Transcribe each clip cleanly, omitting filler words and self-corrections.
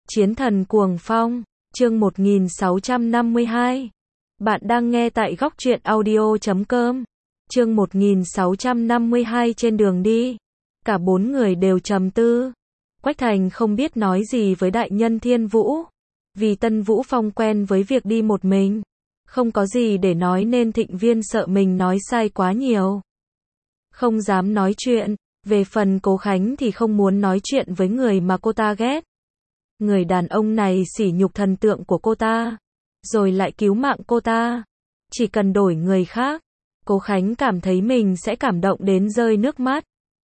Chiến thần cuồng phong, chương 1652. Bạn đang nghe tại góc truyện audio.com. Chương 1652 trên đường đi. Cả bốn người đều trầm tư. Quách Thành không biết nói gì với đại nhân Thiên Vũ. Vì Tân Vũ Phong quen với việc đi một mình. Không có gì để nói nên Thịnh Viên sợ mình nói sai quá nhiều. Không dám nói chuyện. Về phần Cố Khánh thì không muốn nói chuyện với người mà cô ta ghét. Người đàn ông này sỉ nhục thần tượng của cô ta, rồi lại cứu mạng cô ta. Chỉ cần đổi người khác, Cố Khánh cảm thấy mình sẽ cảm động đến rơi nước mắt.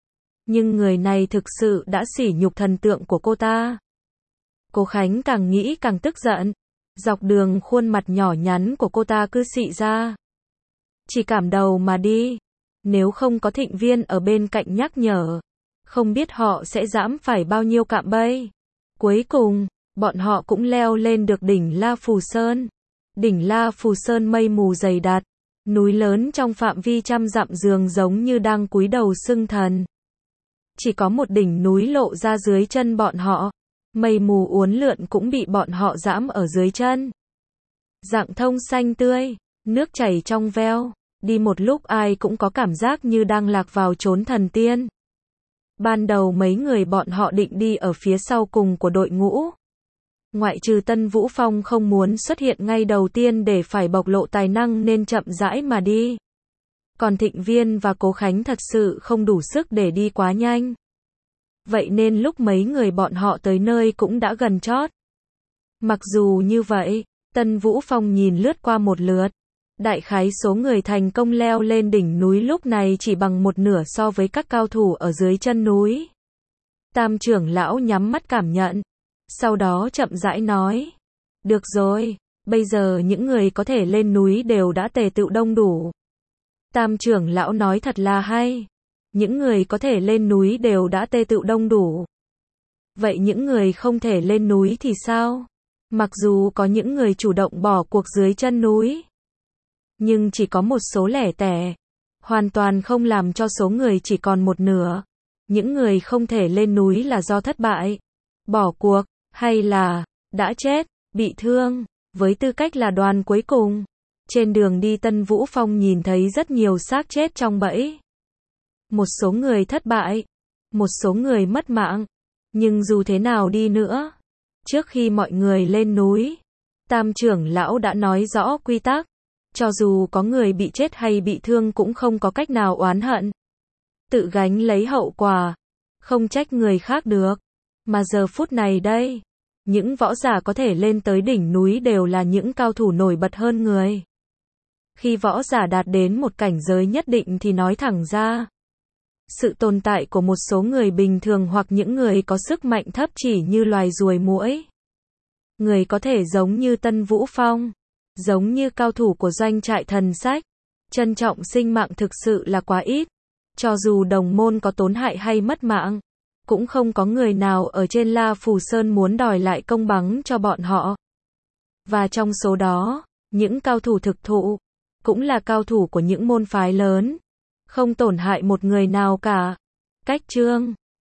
Nhưng người này thực sự đã sỉ nhục thần tượng của cô ta. Cố Khánh càng nghĩ càng tức giận. Dọc đường khuôn mặt nhỏ nhắn của cô ta cứ xị ra. Chỉ cảm đầu mà đi. Nếu không có Thịnh Viên ở bên cạnh nhắc nhở, không biết họ sẽ giẫm phải bao nhiêu cạm bẫy. Cuối cùng, bọn họ cũng leo lên được đỉnh La Phù Sơn. Đỉnh La Phù Sơn mây mù dày đặc, núi lớn trong phạm vi trăm dặm dường giống như đang cúi đầu xưng thần. Chỉ có một đỉnh núi lộ ra dưới chân bọn họ, mây mù uốn lượn cũng bị bọn họ giẫm ở dưới chân. Rạng thông xanh tươi, nước chảy trong veo, đi một lúc ai cũng có cảm giác như đang lạc vào chốn thần tiên. Ban đầu mấy người bọn họ định đi ở phía sau cùng của đội ngũ. Ngoại trừ Tân Vũ Phong không muốn xuất hiện ngay đầu tiên để phải bộc lộ tài năng nên chậm rãi mà đi. Còn Thịnh Viên và Cố Khánh thật sự không đủ sức để đi quá nhanh. Vậy nên lúc mấy người bọn họ tới nơi cũng đã gần chót. Mặc dù như vậy, Tân Vũ Phong nhìn lướt qua một lượt. Đại khái số người thành công leo lên đỉnh núi lúc này chỉ bằng một nửa so với các cao thủ ở dưới chân núi. Tam trưởng lão nhắm mắt cảm nhận. Sau đó chậm rãi nói. Được rồi, bây giờ những người có thể lên núi đều đã tề tựu đông đủ. Tam trưởng lão nói thật là hay. Những người có thể lên núi đều đã tề tựu đông đủ. Vậy những người không thể lên núi thì sao? Mặc dù có những người chủ động bỏ cuộc dưới chân núi, nhưng chỉ có một số lẻ tẻ, hoàn toàn không làm cho số người chỉ còn một nửa. Những người không thể lên núi là do thất bại, bỏ cuộc, hay là đã chết, bị thương, với tư cách là đoàn cuối cùng. Trên đường đi Tân Vũ Phong nhìn thấy rất nhiều xác chết trong bẫy. Một số người thất bại, một số người mất mạng. Nhưng dù thế nào đi nữa, trước khi mọi người lên núi, Tam trưởng lão đã nói rõ quy tắc. Cho dù có người bị chết hay bị thương cũng không có cách nào oán hận. Tự gánh lấy hậu quả. Không trách người khác được. Mà giờ phút này đây, những võ giả có thể lên tới đỉnh núi đều là những cao thủ nổi bật hơn người. Khi võ giả đạt đến một cảnh giới nhất định thì nói thẳng ra, sự tồn tại của một số người bình thường hoặc những người có sức mạnh thấp chỉ như loài ruồi muỗi. Người có thể giống như Tân Vũ Phong, giống như cao thủ của doanh trại thần sách, trân trọng sinh mạng thực sự là quá ít. Cho dù đồng môn có tổn hại hay mất mạng, cũng không có người nào ở trên La Phù Sơn muốn đòi lại công bằng cho bọn họ. Và trong số đó, những cao thủ thực thụ, cũng là cao thủ của những môn phái lớn, không tổn hại một người nào cả. Cách chương